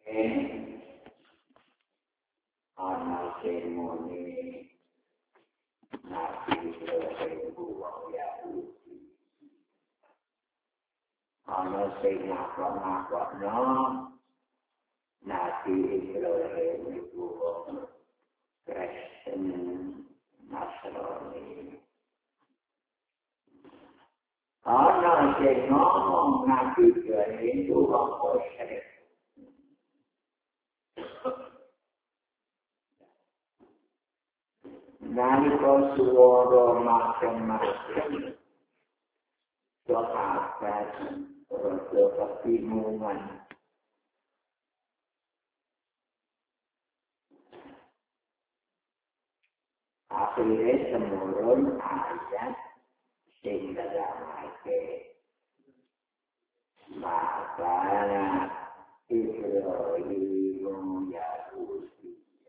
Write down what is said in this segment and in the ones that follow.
ana seremoni nabi Ibrahim Yahudi ana sing ngakon-ngakonno nabi Ibrahim iku Kristen Nasrani ana sing ngomong nabi Ibrahim itu wong musyrik. Nalika suara macam-macam, sahabat rada kebingungan. Akhirnya semurun ayat sing nerangake makana Ibrahim Yahudi.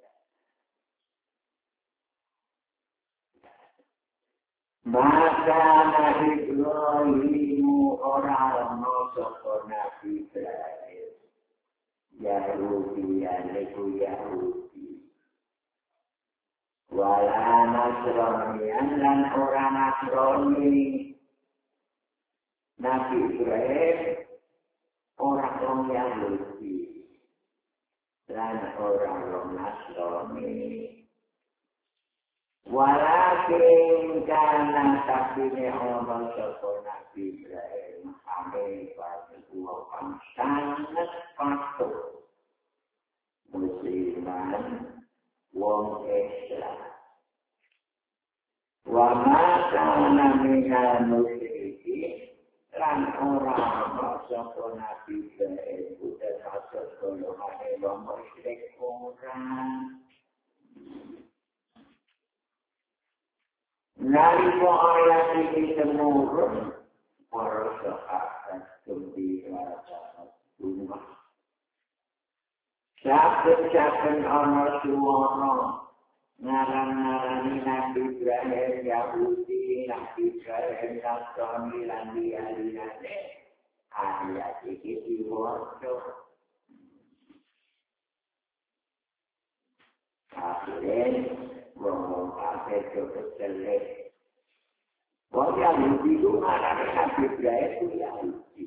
Maka Ibrahim orang saka Nabi Ibrahim Yahudi yaiku Yahudi wala Nasrani lan orang Nasrani Nabi Ibrahim orang Yahudi lan orang Nasrani walakin karena takdirnya Allah sapa Nabi Ibrahim Hanifah itu sangat patuh musliman wong Islam wa ma kana minal musyrikin lan ora sapa Nabi Ibrahim udah masuk golongan wong musyrik orang. Nalika ayat ini temurun, para sahabat gembira sangat bunga. Saben-saben ana suara ngaran-ngarani Nabi Ibrahim Yahudi, Nabi Ibrahim Nasrani lan liyane ayat iki diwaca. Akhirnya ngomong kafir cukup jelek. Wong Yahudi itu ngarani Nabi Ibrahim itu Yahudi.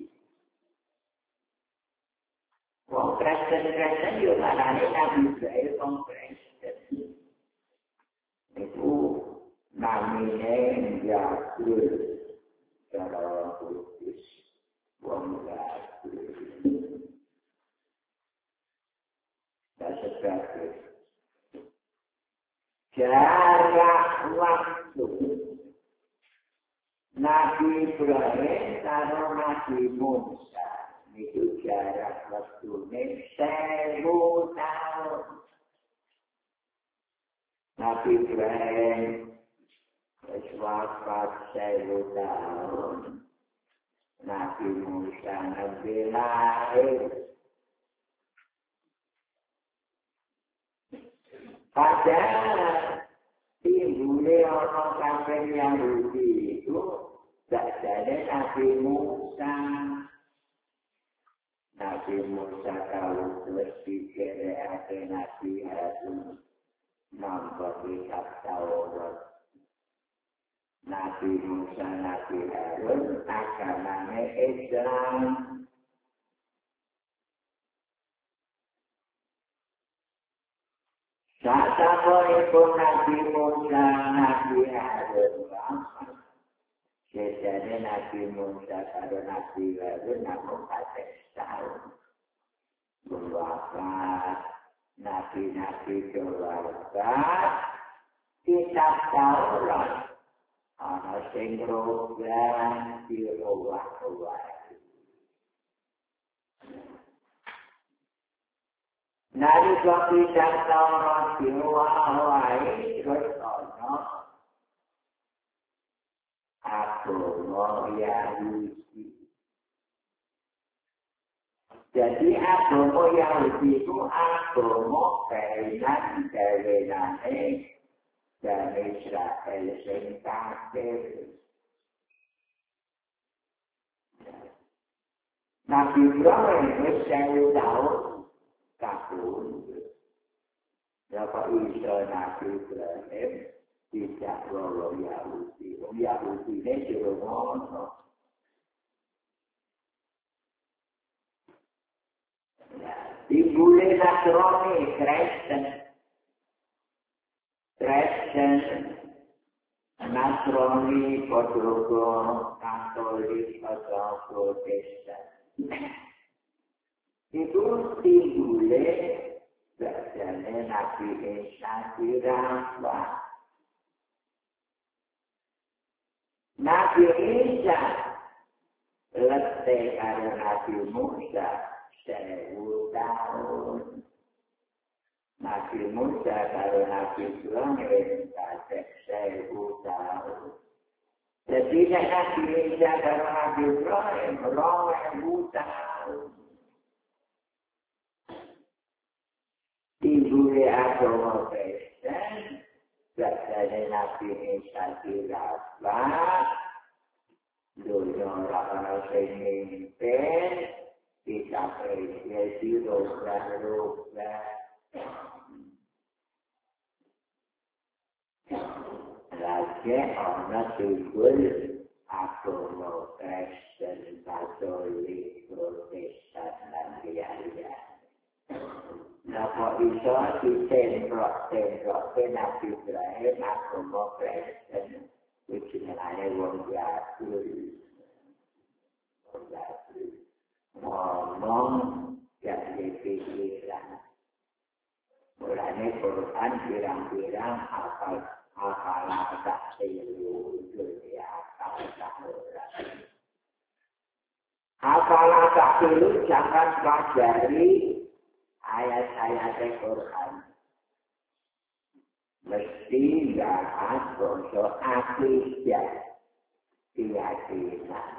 Wong Kristen itu ngarani Nabi Ibrahim wong Kristen. Itu namanya Yahud. Cara khusus wong Yahud. Dan sebagainya. Jarak waktu Nabi Ibrahim karo Nabi Musa itu jarak waktunya 1000 tahun. Nabi Ibrahim wafat 1000 tahun. Nabi Musa Nabi lahir. Padahal timbulnya orang kafir Yahudi itu tidak ada Nabi Musa. Nabi Musa kalau terus dikira Nabi Harun nampak kitab Taurat. Nabi Musa, Nabi Harun agamanya Islam. Saat-saat Nabi Musa, Nabi Harun wafat. Jadi Nabi Musa dan Nabi Harun namun 4 tahun. Wafat, Nabi-Nabi wafat, kitab Taurat. Ana sing rogan diowah-owah. Nari kopi dan Taurat diwawai terus ono agama Yahudi. Jadi agama Yahudi itu agama kainan-kainane dan Israel sing kafir. Nabi Ibrahim wis 1000 tahun แล้วก็อิสราNabi Ibrahim tidak lolos Yahudi. Yahudi ini Jeromono. Dibully Nasrani, Kristen, Nasrani, Katolik, atau Protestan. Itu dibully Berdasarkan Nabi Isa dirambah. Nabi Isa letih karo Nabi Musa 1000 tahun. Nabi Musa karo Nabi Ibrahim 1000 tahun. Jadi Nabi Isa karo Nabi Ibrahim 2000 tahun. Dibuli agama Kristen, berdasarkan Nabi Isa dirambah, dunia orang yang mimpin, kita apresiasi roga-roga. Lagi orang timbul agama Kristen, Katolik, Protestan, dan lain-lain. Napa iso ditembok Nabi Ibrahim agama Kristen jenenge wong Yahudi. Ngomong gak dipikiran. Mulane Quran pirang-pirang hafal tak tilu dunia hafal tak tilu jangan pelajari ayat-ayat Quran. Mesti bahas bangsa akidah keyakinan.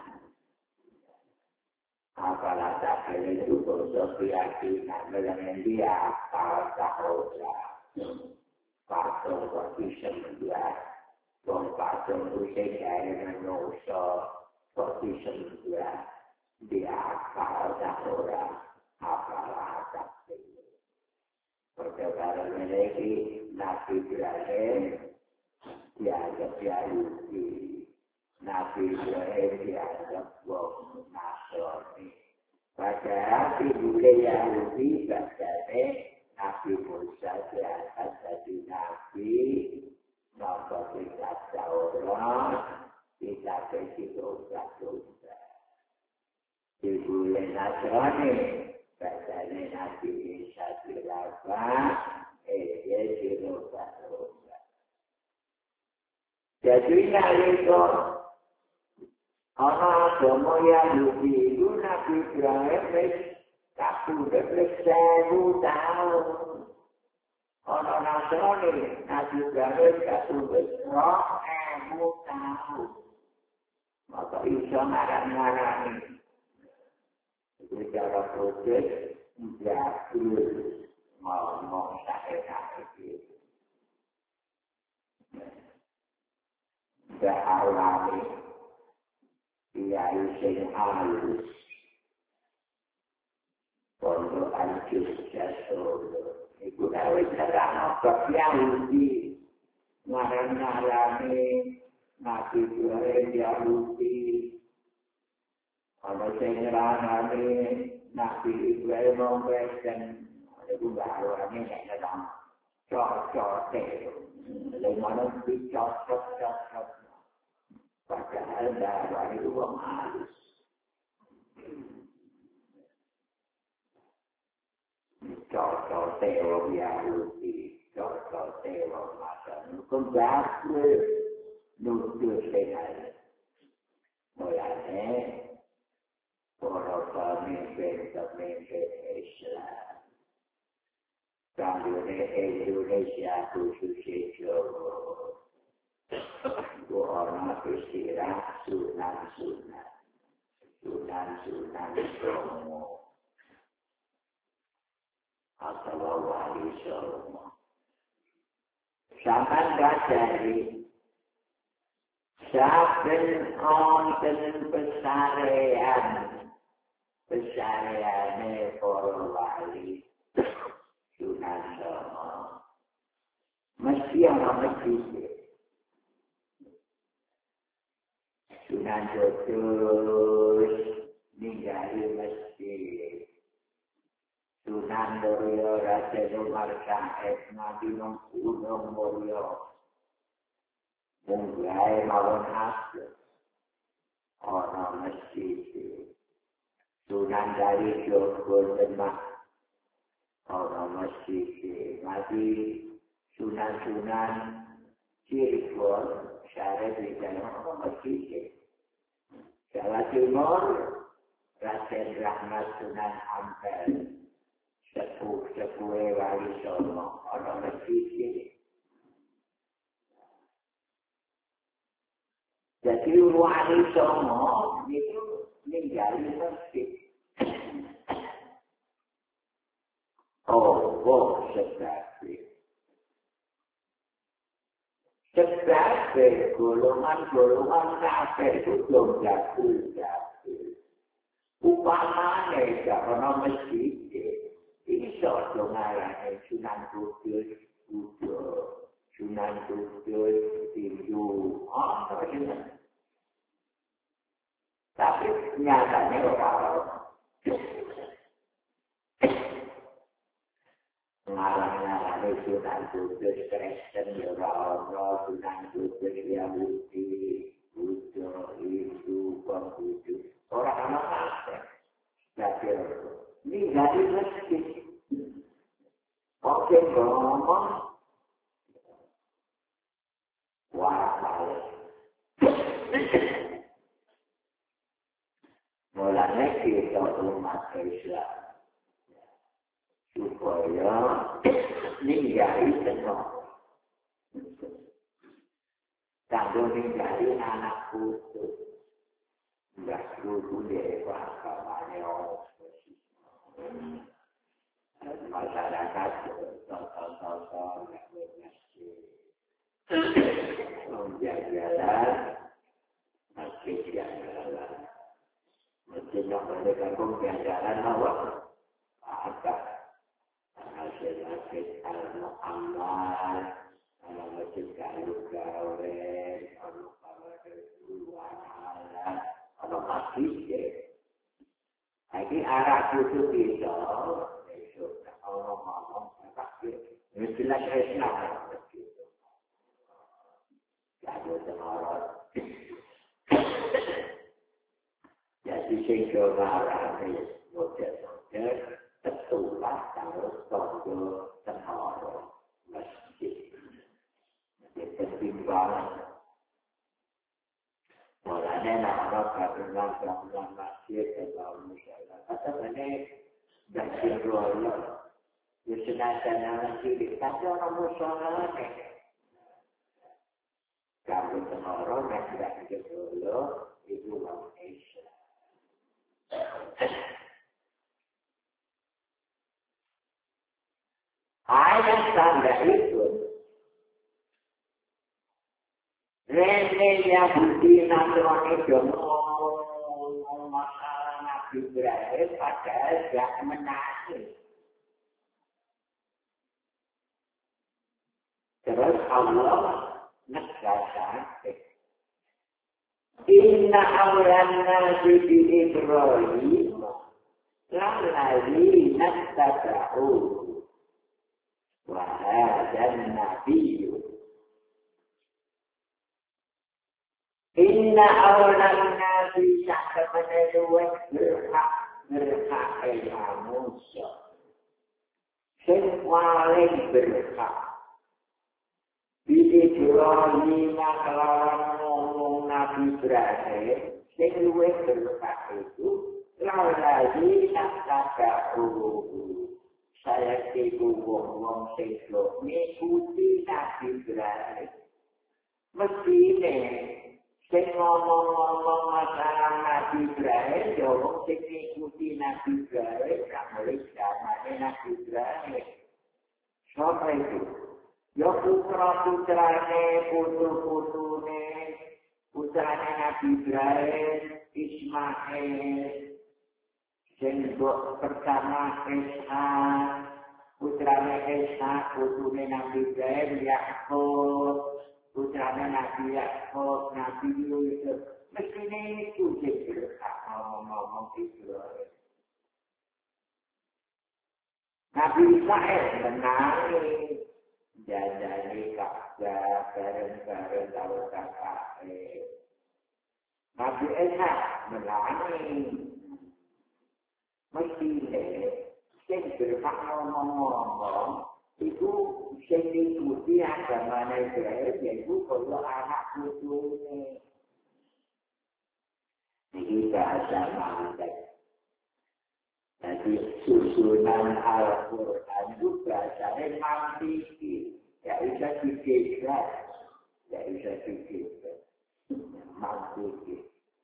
Apalah tak itu bangsa keyakinan. Dengan dia tahu patung kok bisa membuat patung usai dari manusia kok bisa membuat dia tahu apalah tak perkara ini Nabi Ibrahim dianggap Yahudi, Nabi Ibrahim dianggap wong Nasrani. Padahal dibully Yahudi berdasarkan Nabi Musa diangkat jadi Nabi, nomor 3 Taurat, kita dosa-dosa. Dibully Nasrani. Berdasarkan Nabi Isa dirambah, dia dirubah-rubah. Jadi nalika ana agama Yahudi itu Nabi Ibrahim wis kabudut 1000 tahun. Ana Nasrani Nabi Ibrahim kabudut 2000 tahun. Maka Isa ngarang-ngarani bicara proses jatuh ngomong sakit itu. Alami kiai sing halus pondok Al-Juz Solo iku gawe terang bab Yahudi ngarang-ngarani Nabi Ibrahim Yahudi ana sing ngarani Nabi Ibrahim Kristen iku gawe nek nang cocok lha mana cocok padahal darah itu wong halus. Cocok teori Yahudi, cocok teori makan. Kembali nuduh sekali. Mulanya para pemimpin Islam. Kami Indonesia khususnya Jawa. Orang beristirahat sunan Romo atau wali Romo. Sampai dari saben onten pesarian para wali Sunan Romo ana masjid. Sunan Kudus ninggali masjid. Sunan Mulya Raden Umar Said Nabi Gunung Mulya. Munggahe mawon asli. Ana masjid. Sunan dari Jogja Demak. Ana masjid. Mati Sunan-sunan Cirebon syarif di dalam masjid. Jawa Timur, Raden Rahmat Sunan Ampel, sepuh Wali Songo, orang masjid. Jadi Wali Songo itu ninggali masjid. Sebab golongan-golongan kafir itu belum jatuh. Upamanya gak ada masjid, iso dong ngarani Sunan Kudus, Sunan Kudus, Tinju, tapi nyatanya orang ngarang-ngarang Sunan Kudus Kristen, orang Sunan Kudus Yahudi, Buddha, Hindu, Konghucu, orang apa? Jadi ini dari masjid. Oke, ngomong walau mulanya kita umat Islam supaya ninggali senang. Kalau ninggali anak putus, enggak perlu dewasa kamarnya orang. Masyarakat total enggak bermasjid. Jalan masjid jalan. Masjid yang mereka jalan awak ada. Masjid Al-Muhammad, Masjid Galugawen, Al masjid. Jadi arah khusus itu, ngomong apa sih? Jelas Islam. Jadi semua jadi sehingga arah model tertulah harus tunggu semua masjid. Jadi pertimbangan. Mulanya nama bangunan masjid atau musyawarah. Kata mana masjid rola. Senajan masjid tapi orang musyawarah ni. Kalau semua orang yang tidak hidup rola itu orang Islam. Ayat tanda itu Rene Yahudi Nasrani ngomong masalah Nabi Ibrahim padahal gak menangis. Terus Allah negaskan Inna awlan nasi bi Ibrahim lalladzi nattaba'u wa hadan nabiyyu Inna awlan nasi syahkamana luwek berhak manusia sing paling berhak bi Ibrahim kelawan ngomong Nabi Ibrahim sing luwek berhak itu lalladzi nattaba'u saya tipu wong sesuk ngikuti Nabi Ibrahim. Mestine sing ngomong-ngomong masalah Nabi Ibrahim, ya wong sing ngikuti Nabi Ibrahim, kamari zamane Nabi Ibrahim. Sapa itu? Ya putra-putrane, putu-putune, putrane Nabi Ibrahim, Ismail, sing pertama Ishak, putra putrane Ishak, putune Nabi Ibrahim, Yakub, putrane Nabi Yakub, Nabi Yusuf. Mestinya itu berhak ngomong-ngomong Ibrahim. Nabi Israel menangis. Jajani Ka'bah bareng-bareng tahu kakak. Nabi Ishak menangis. Mestinya, sing berhak ngomong-ngomong, itu sing diikuti agama Israel, yaitu kalau anak putunya. Ini bahasa mantek. Jadi susunan Al-Quran itu bahasanya mantiki. Ya bisa dikira. Ya bisa dikira. Mantiki.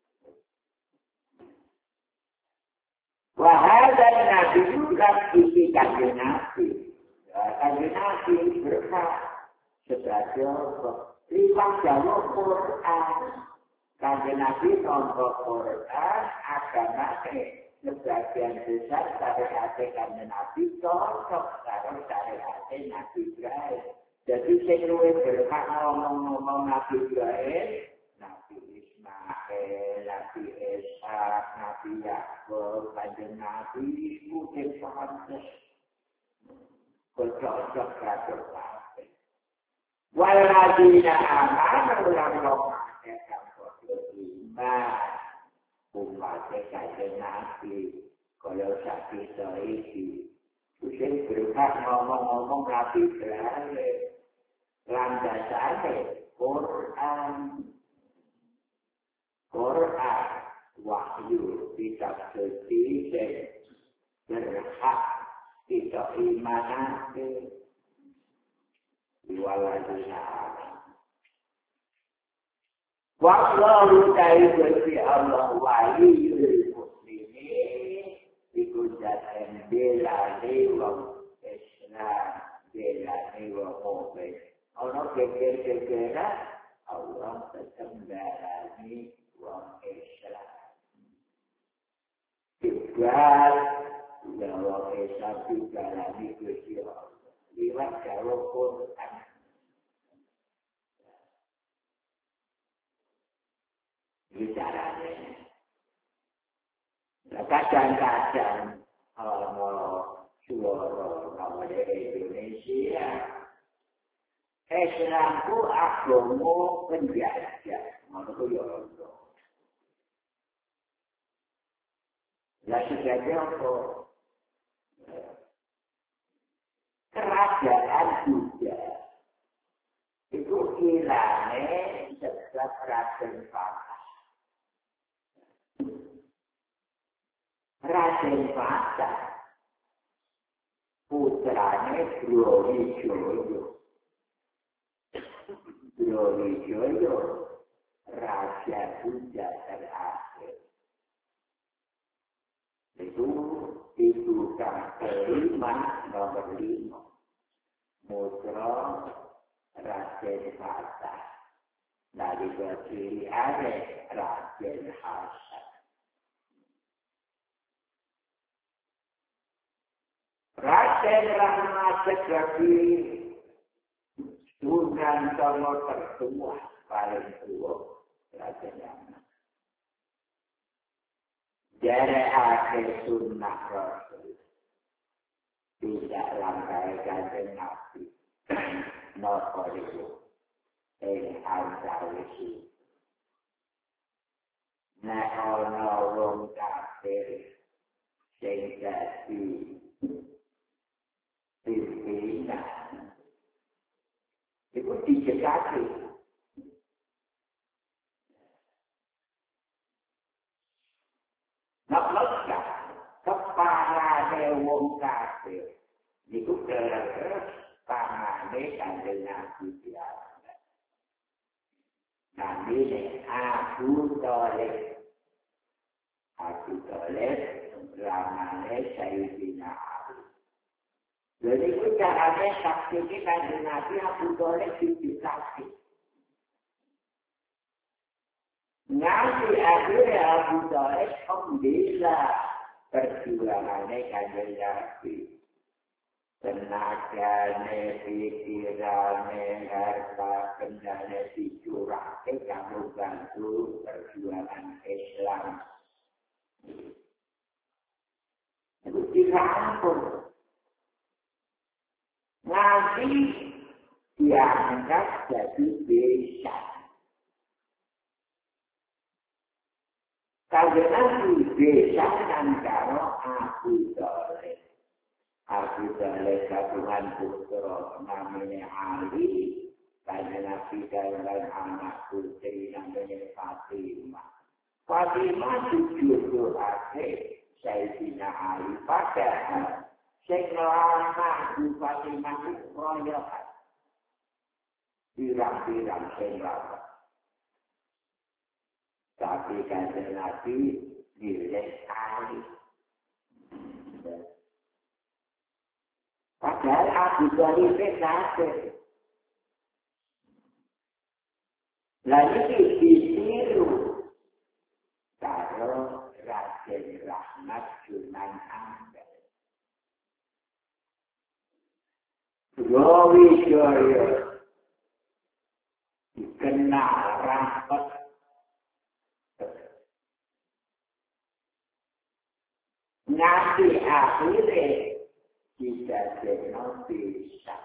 Wahada Nabi juga isi kanjeng Nabi. Kanjeng Nabi berhak sebagai liwat jalur Quran. Kanjeng Nabi nonton Quran agamanya. Sebagian besar syariat kanjeng Nabi cocok karo syariat Nabi Ibrahim. Jadi sing luwih berhak ngomong-ngomong Nabi Ibrahim, Nabi Ismail, Nabi Ishak, Nabi Yakub, kanjeng Nabi mungkin pantes. Cocok karo kabeh. Waladina amanu lan ngomongake kanggo iman. Umatnya kanjeng Nabi, kalau sakit ini, mungkin berhak ngomong-ngomong Nabi Ibrahim, landasannya Quran, wahyu, kitab suci, berhak kita imanati, waladina. Wallahu ta'ala fi Allah waliyul muslimin ikutan belani wa Islam belani wa mu'min. Orang kekir-kekira Allah tetap belani wa Islam. Tiga wa Islam tiga lagi Gusti Allah. Liwat jalur Quran. Bicaranya. Kadang-kadang suara dari Indonesia, Islamku agama penjajah, menurut ya Allah. Lah sebabnya apa? Kerajaan juga itu hilangnya sebab Raden Fatah. Raden Fatah putranya Brawijaya. Brawijaya raja Buddha terakhir. Itu kang kelima nomor 5. Mutra Raden Fatah. Dari kiri ada Raden Hasan. Raden Rahmat Segati Sunan Tono tertua paling tua Raden Rahmat. Dari akhir sunnah Rasul tidak langkai kanjeng Nabi. Nopo itu antawisi. Nek ana wong kafir sing dadi pimpinan itu dicekaki. Nakluskan kepala wong kafir itu terus pangane kanjeng Nabi biasa. Nabi ini Abu Thalib. Abu Thalib ramane Sayyidina Ali. Jadi itu caranya saksi kanjeng Nabi Abu Thalib disaksi. Nanti akhirnya Abu Thalib membela perjuangannya kanjeng Nabi. tenagane, pikirane, harta bendane dicurahke kanggo bantu perjuangan Islam. Itu dirampung. Nanti diangkat jadi desa. Kalau nanti desa dan karo Abu Thalib. Abu Thalib kagungan putra namanya Ali. Karena Nabi dan anak putri namanya Fatimah. Fatimah jujur akhir Sayyidina Ali padahal sing lanang di Fatimah itu royokan. Pirang-pirang sing lanang. Tapi kanjeng Nabi milih Ali. Padahal Abu Thalib sakit. Lalu ditiru karo Raden Rahmat Sunan Ampel. Brawijaya dikenal rapat. Nanti akhirnya tidak jenuh bisa.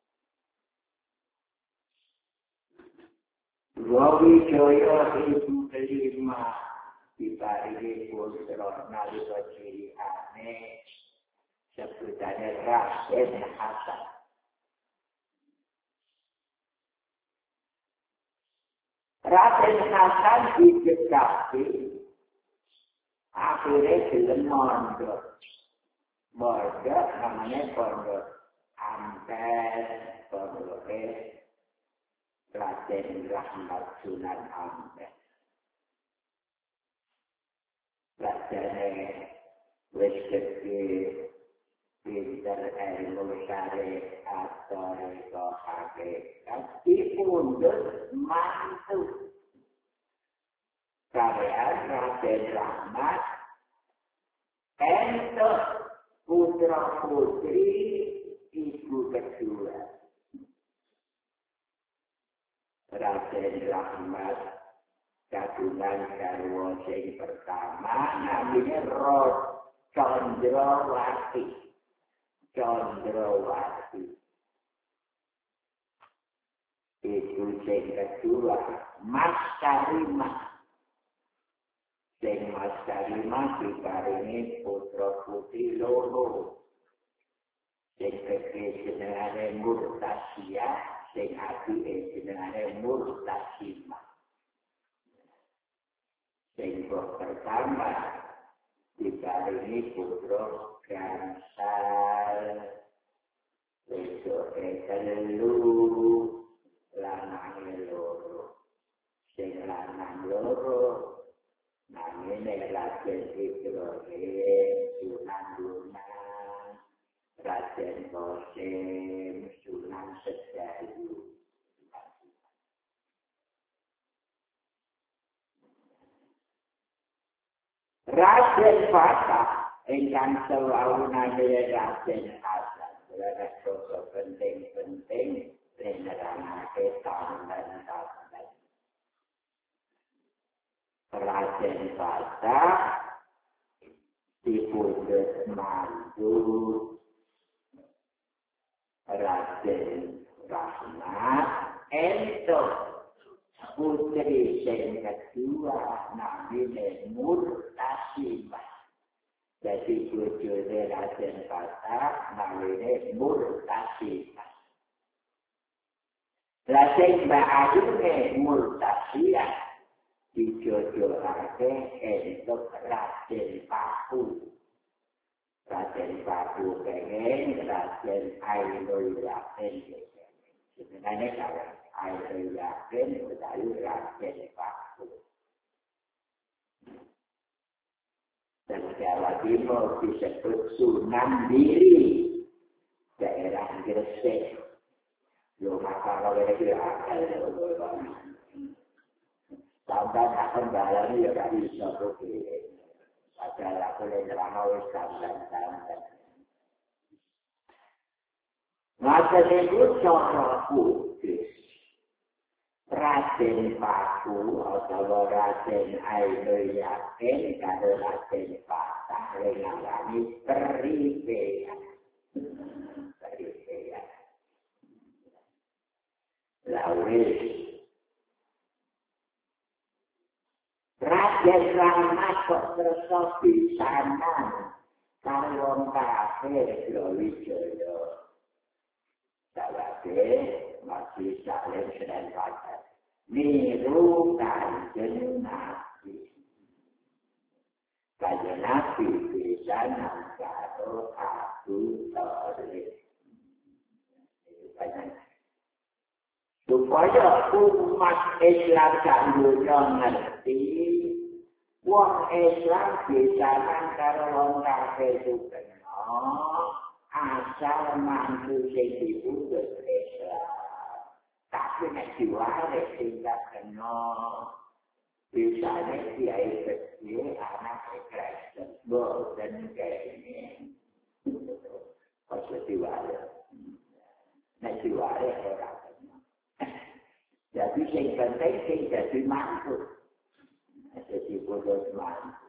Brawijaya itu kelima diparingi putra nalika cilikane sebutane Raden Hasan. Raden Hasan dicekaki akhirnya gelem mondok. Mondok namanya pondok Ampel, pondok Raden Rahmat Sunan Ampel. Raden wis gede pinter ilmu syariat atau hakikat dipundhut mantu. Karyan Raden Rahmat entuk putra putri ibu kedua. Raden Rahmat kagungan garwa sing pertama namanya Condrawati. Condrawati. Ibu sing kedua Mas Karimah. Sing Mas Karimah diparingi putra putri loro. Sing kedhe jenengane Murtasiyah, sing adike jenengane Murtasimah. Sing pertama diparingi putra gangsal. Besok telu lanang loro. Sing lanang loro namanya Raden Ibrahim Sunan Bonang, Raden Qasim Sunan Sedayu. Raden Fatah ingkang selalu namanya Raden Hasan. Berada sosok penting-penting menerangake tanda-tanda. Raden Fatah dipundhut mantu Raden Rahmat entuk putri sing kedua namine Murtasimah. Jadi bojone Raden Fatah namine Murtasimah. Lah sing mbak ayune Murtasiyah dijodohake entuk Raden Paku. Raden Paku pengen Raden Ainul Yakin. Sebenarnya kalau Ainul Yakin utawi Raden Paku. Dan Jawa Timur disebut Sunan Diri, daerah Gresik. Yo masalah itu akal. Sampai akan balani ya gak bisa berpikir. Padahal aku yang nerangau sampai. maka itu cara kudus. Raden Paku atau Raden Aino Yakin kalau Raden Patah mengalami peripean. Lawis. Raden Rama kok terus pisanan kalau kafe Wijaya. Sahabatnya masih saling sedang pacar. Niru Kanjeng Nabi. Kanjeng Nabi bisa nangkaro Abu Thalib. Supaya umat Islam dunia ngerti, wong Islam bisa nangkaro wong kafir itu benar. Asal mantu sedibu Islam. Tapi nek diwaris tidak kenal. Misalnya kiai kecil, anak Kristen, boten kayak ini. Pas diwaris. Nek diwaris orang kenal. Jadi yang penting sing jadi mantu. Jadi bodoh mantu.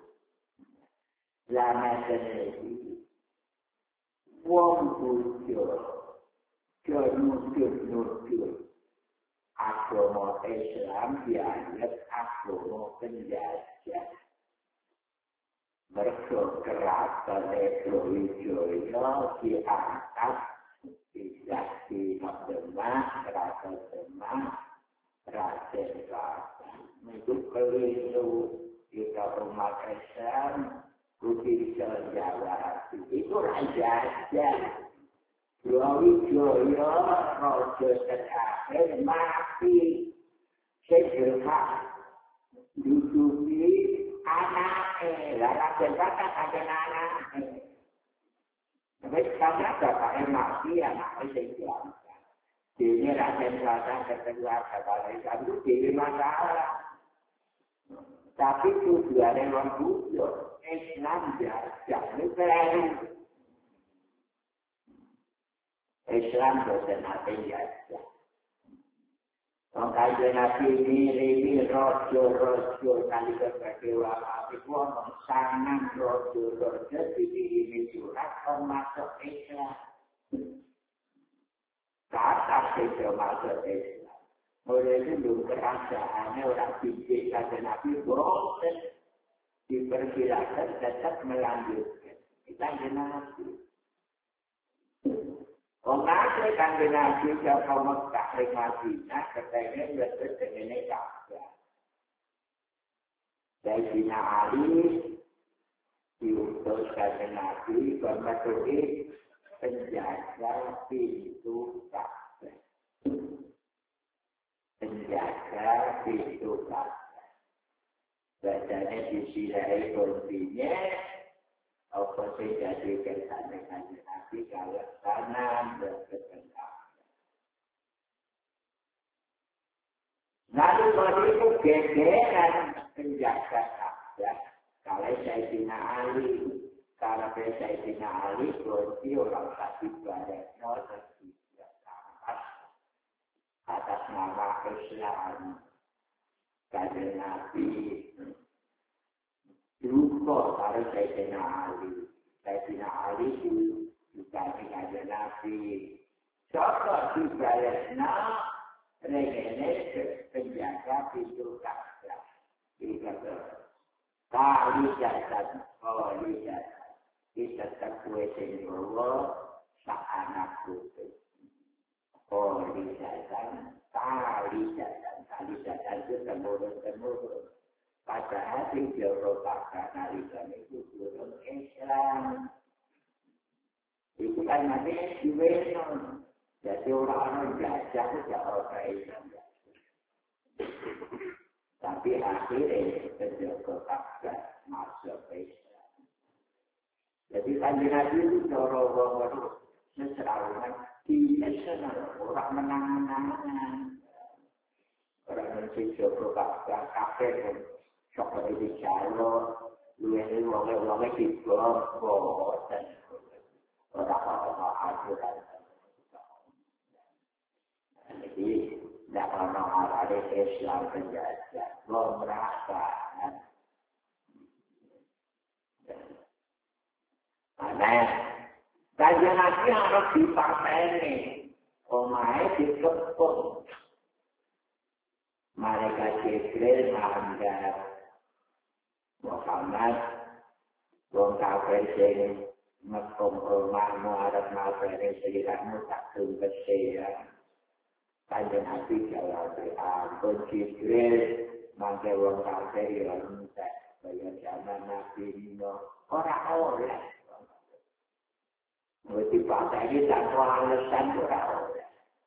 Lama sendiri. Wong bujur, nudur agama Islam dianggap agama penjajah. Mereka keraton Wijaya diangkat tidak di Demak, keraton Demak, Raden Patah. Itu keliru kita umat Islam. Bukti Jawa itu raja aja. Wijaya raja terakhir mati. Sejak duduki anaknya. Raja Patah ada anaknya. Tapi karena bapaknya mati, anaknya sejak. Jadi Raja Patah kedua kepala itu jadi masalah. Tapi tujuannya membujuk. Islam jajah, itu Islam bosan apa jajah. Kalau Nabi ini rojo kali berdewa itu ngomong sangat rojo ini surat masuk Islam. Kata itu masuk Islam. Mulai dulu kerasaannya orang bijak kata Nabi bosan. Dipersilakan tetap melanjutkan. Kita Nabi. Orang Kanjeng Nabi jauh Mekah ke Madinah katanya betul dengan Ka'bah. Sayyidina Ali diutus Kanjeng Nabi mematuhi penjaga pintu Ka'bah. Penjaga pintu Ka'bah. Badannya disilai kursinya, apa sih jadi kesana Kanjeng Nabi kalau kanan dan ke tengah. Lalu kalau itu gegeran penjaga Ka'bah, kalau Sayyidina Ali, kalau Sayyidina Ali kursi orang tadi badannya tidak tampak atas nama Islam. Kanjeng Nabi lupa kalau Sayyidina Ali. Sayyidina Ali itu juga Kanjeng Nabi. Contoh dibalasnya regene penjaga pintu Ka'bah. Dikata kali jasa, kita takwe Allah seanak putih. Kali jasa. Tali jatan itu temurun. Padahal di Eropa kanalisan itu turun Islam. Itu kan nanti diwenon. Jadi orang-orang belajar itu orang Islam. Tapi akhirnya penjaga Ka'bah masuk Islam. Jadi Kanjeng Nabi itu orang-orang seserawan di Islam. Orang menang-menangan. Orang Indonesia Ka'bah kafir pun sok ini calo, lu ini wong-wongnya dibom, dan orang-orang aturan. tidak orang Islam penjajah, merasa. Aneh, kajian Nabi harus dipateni, omahe dikepung. Malaikat Jibril menghadap Muhammad, wong kafir sing ngepung omahmu arep mateni sliramu tak tumpese ya. Kanjeng Nabi jawab, ampun Jibril, mangke wong kafir ya entek, kaya zaman Nabi Nuh, ora oleh. Mesti pateni tanpa alasan ora oleh.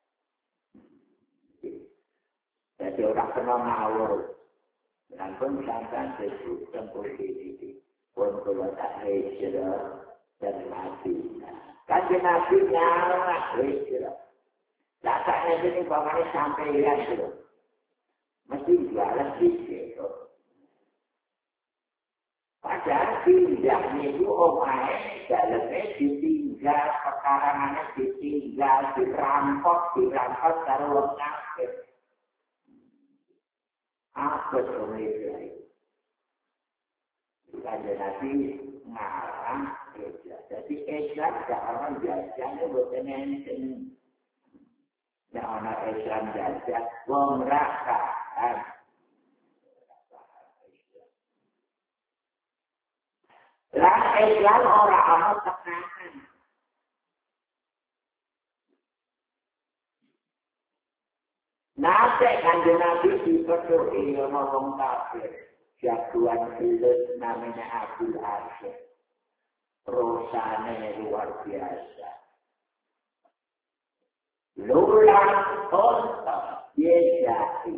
Jadi orang kena ngawur. Dan pun sampai sesuatu tempur ini. Pun kalau tak hijrah dan mati. Kajian Nabi nyala hijrah. Datanya ini bapaknya sampai hilang dulu. Mesti jualan sikit. Padahal pindahnya itu omahnya dalamnya ditinggal, pekarangannya ditinggal, dirampok dari orang kafir. Apa sebenarnya itu? Kanjeng Nabi ngarang Islam. Jadi Islam tidak orang jajah, bukan enten. Tidak orang Islam jajah, pemerakaan. Lah Islam orang tekanan. Nate Kanjeng Nabi dipetuhi orang kafir. Jagoan gelut namanya Abdul Asyik. Rosanya luar biasa. Lulang kontak, biasai.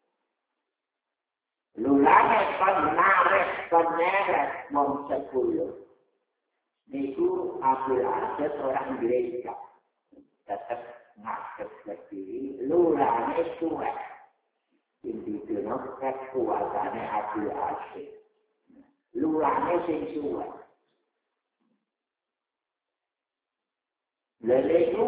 Lulangnya penarik, wong 10. Niku Abdul Asyik orang gereja. Tetap ngasih berdiri, lulangnya suek. Individu kekuatannya Abdul Asyik. Lulangnya sing suek. Lalu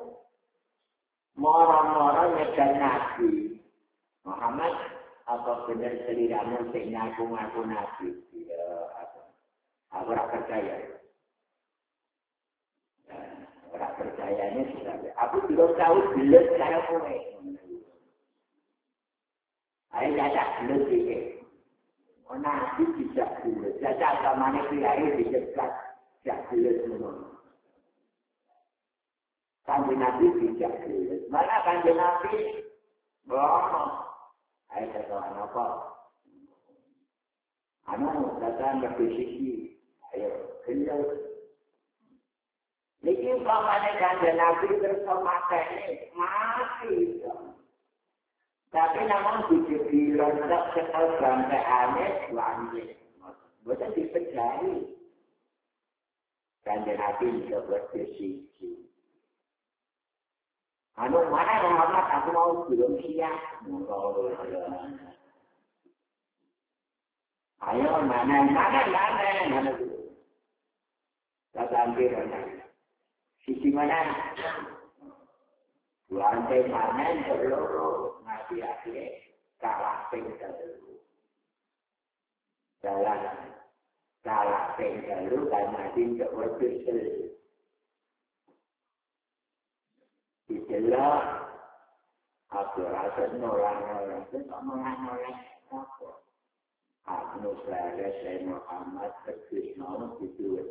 moro-moro nyedan Nabi Muhammad, apa benar seliramu sing ngaku-ngaku Nabi? Ya, aku tak percaya. Orang percayanya sudah. Aku belum tahu belut cara kowe. Ayo jajak belut ini. Oh Nabi tidak belut. Jajak zamane kiai dicegat. Tidak belut semua. Kanjeng Nabi tidak belut. Mana Kanjeng Nabi? Bohong. Ayo katakan apa? Anu datang berdiskusi. Ayo belut. Niki umpamane Kanjeng Nabi bersematene mati. Tapi namun dijadi lontok sekal bantaane wangi. Boten dipercayai. Kanjeng Nabi juga berdiskusi. Anu mana Muhammad aku mau belum siap. Ayo mana dulu. Kata ambil mana. Sisi mana? Lantai mana berloro Nabi akhir kalah penggalu. Kalah penggalu dan Nabi tidak berdiri. Itulah aku rasa nolak itu nolak apa? Aku saya Muhammad Kristus itu.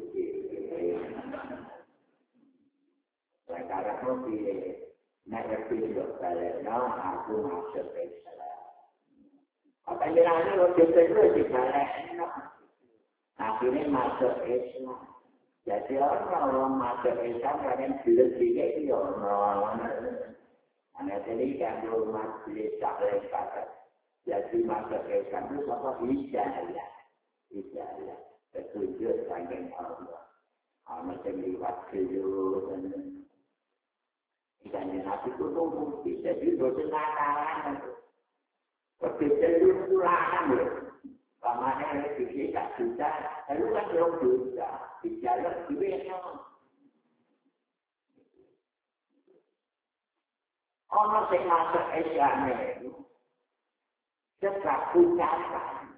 Sekarang aku negatif kalau aku masuk Islam. Apa yang ada waktu itu sekarang akhirnya masuk Islam. Jadi orang masuk Islam kadang belum juga orang. Anak tadi kan belum masuk Islam. Jadi masuk Islam itu apa Hijrah. Petunjuk saking Allah. Macam liwat dulu dan Kanjeng Nabi itu tunggu bisa juga senakalan. Berbeda itu larang loh. Pamannya bisa tak bisa, lalu kan belum bisa. Bicara juga yang Ono sing masuk Islam itu sebab ucapan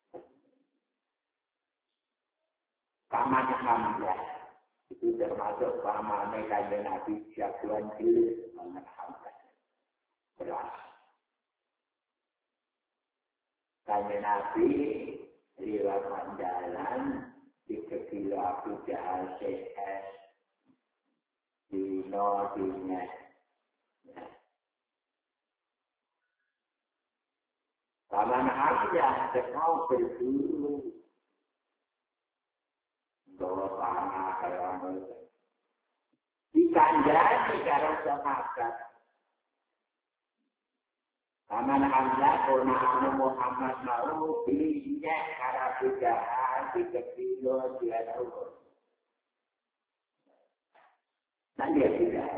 paman Hamzah itu termasuk paman Kanjeng Nabi jagoan cilik paman Hamzah beras. Kanjeng Nabi lewat jalan di kekilo Abu Jahal CS di Nodinya. Paman Hamzah tekau berburu bawa panah kalau dikandani karo sahabat. Paman Hamzah pernah Muhammad mau belinya karo Jahal di kekilo dia tahu. Nanti dia tidak.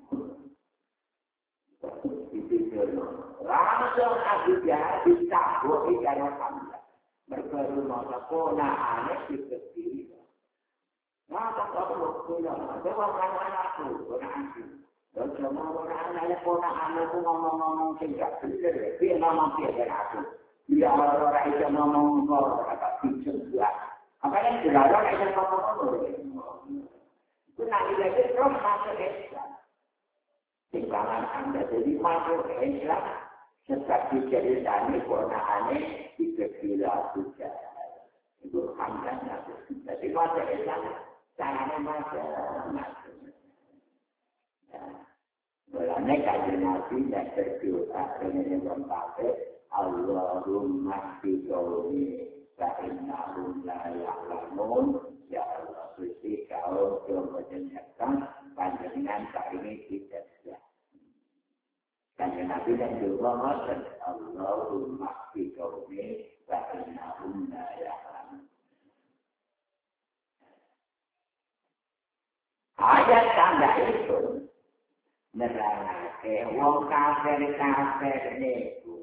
Langsung Abu Jahal ditabuk di karo Hamzah. Berbaru masa ponakane dikepil. Maka kau pulang, bawa anak-anakku, ponakku. Dan semua anak-anak ponakku ngomong-ngomong singkat bener. Dia ngomong dia aku. Dia orang itu ngomong apa pincun juga. Apa yang dilarang itu ngomong. Itu nanti lagi terus masuk Islam. Timbangan Anda jadi masuk Islam. Sebab diceritani ponakane dikepila juga. Itu hamdanya. Jadi masuk Islam, caranya macam-macam. Mulanya Kanjeng Nabi dan berdoa dengan yang berkata, Allahumma biqawmi fa'innahum la ya'lamun. Ya Allah, Gusti kau yang menyenangkan panjenengan saat ini tidak siap. Kanjeng Nabi dan juga maksud Allahumma biqawmi fa'innahum la ya'lamun. Ayat tanda itu nerangake wong kafir niku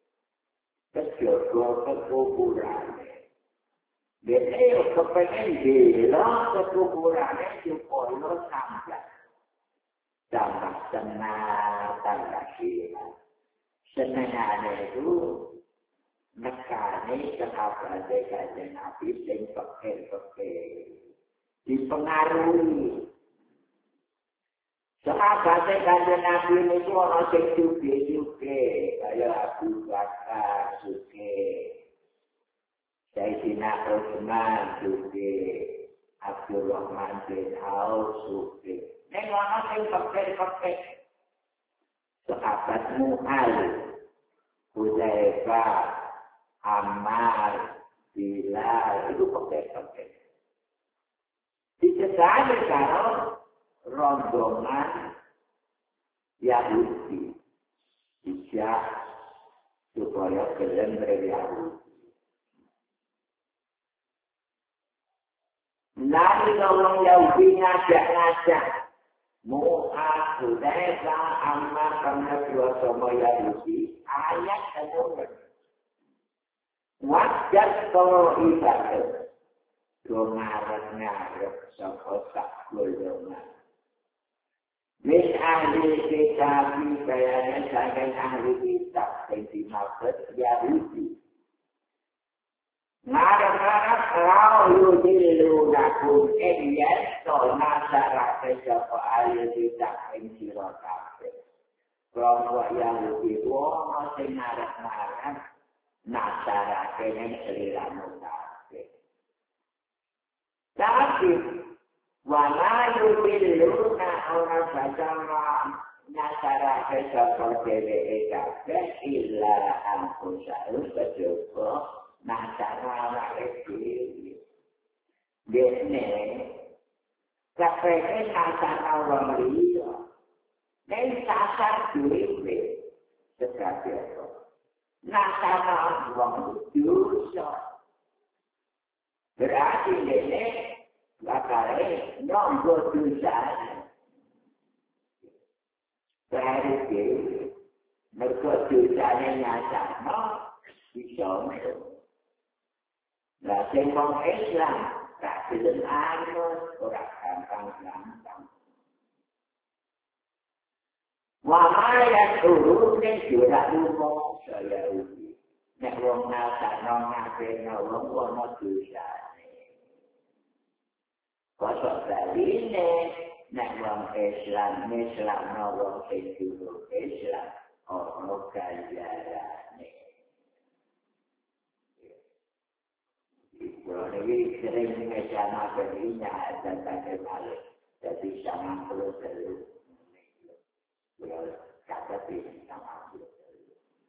kejogo kekuburane. Dene kepengen dela kekuburane supaya sampai tambah tambah kira. Senengane itu nekane sahabat Kanjeng Nabi sing pekeh-pekeh dipengaruhi. Sahabat Kanjeng Nabi itu orang sing suge-suge, kaya Abu Bakar suge, Sayyidina Utsman suge, Abdurrahman bin Auf suge. Nek ana sing pekeh-pekeh. Sahabat Mu'al, Hudzaifah, Ammar, Bilal itu pekeh-pekeh. Dicegah karo rombongan Yahudi tidak supaya kalian Yahudi. Nanti orang Yahudi ngajak Mu'ad, Hudzaifah, Ammar karena dua sama Yahudi ayat tersebut. Wajib kalau ibadah ngarep sapa sak golongan. Min ahli kitab kayane saking ahli kitab sing dimaksud Yahudi. Ngarep rao yudilu lakum elias to nasara sapa ahli kitab ing sira kabeh. Kelompok Yahudi wong sing ngarep nasara kene seliramu kabeh. Tapi wala yudiluna orang bacaan nasara kesapa dheweke kabeh illa angkusau kejaba nasara awake dhewe. Dene kabeh nasara wong liya. Nek sasar dhewe sebagai apa? Nasara wong dosa. Berarti ini bakal nombor dosa. Berarti mereka dosanya nyata bisa masuk. Nah, sembang Islam tak belum anut orang gampang. Wa ma urut ni sudah umum saya uji. Nek wong nasa nong ngapain wong wono dosa ni. Kosok Bali ni nek wong Islam wong Hindu Islam ono ganjaran ni. Kalau ini sering mengejar berinya ada tak balik. Jadi sama perlu selalu. Kalau kata ini sama perlu selalu.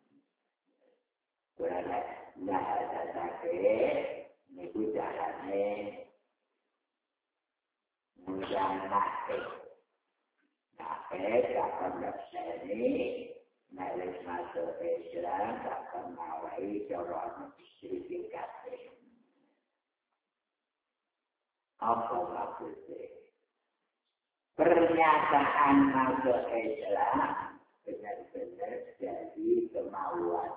Kalau nak ada tak ini jalannya mudah nak. Akan berseni, naik masuk Islam, akan mawai corong sedikit. Apa maksudnya? Pernyataan masuk Islam benar-benar jadi kemauan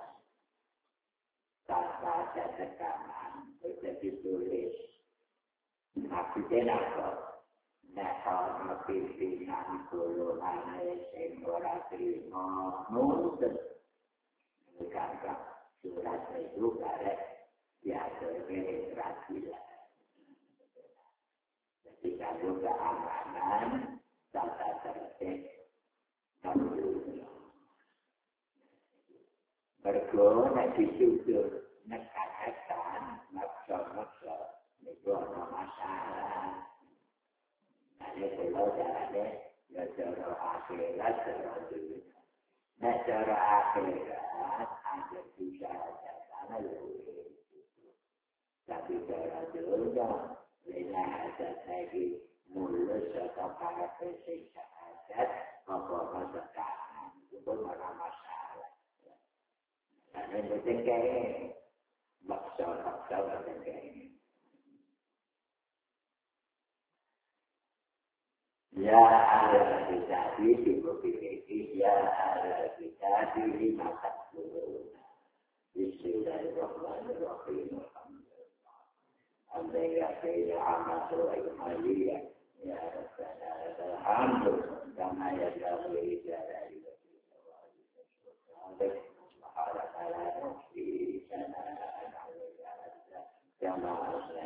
tanpa ada tekanan, bisa ditulis. Maksudnya apa? Nekal pimpinan golongan yang ora terima nuntut menganggap surat itu karek biasa registrasi lah. Jadi kalau keamanan tata tertib bergo nek disudur nekatan maksa-maksa itu ada masalah. Ada kalau jalannya, ya cara akhirat, cara dunia. Nah, cara akhirat, ada bisa ada sana lebih. Tapi cara dunia, bila ada lagi mulus atau para pesiksa adat, apa-apa sekarang, itu mana masalah. Dan yang penting kayaknya, maksa-maksa penting kayaknya. Ya ahli kitab dibukti ya ahli kitab lima takbir. Bismillahirrahmanirrahim. Alhamdulillah ya amat al-maliyah ya rabbana alhamdu kama yad'u ila kama